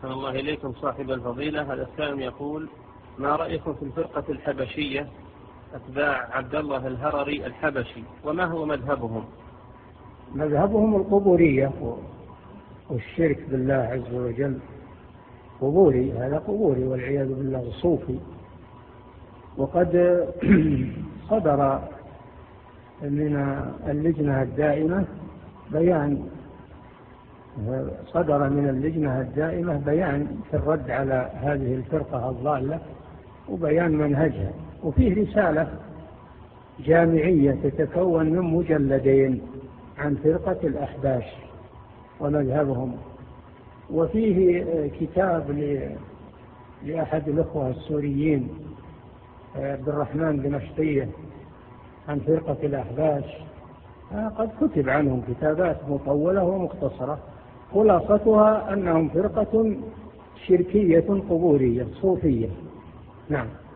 أحسن الله إليكم صاحب الفضيلة. هذا السائل يقول: ما رأيكم في الفرقة الحبشية أتباع عبد الله الهرري الحبشي، وما هو مذهبهم؟ مذهبهم القبورية والشرك بالله عز وجل، قبوري، هذا قبوري والعياذ بالله، صوفي. وقد صدر من اللجنة الدائمة بيان في الرد على هذه الفرقة الضالة وبيان منهجها، وفيه رسالة جامعية تتكون من مجلدين عن فرقة الأحباش ومذهبهم، وفيه كتاب لأحد الأخوة السوريين عبد الرحمن دمشقية عن فرقة الأحباش. قد كتب عنهم كتابات مطولة ومختصرة، خلاصتها أنهم فرقة شركية قبورية صوفية. نعم.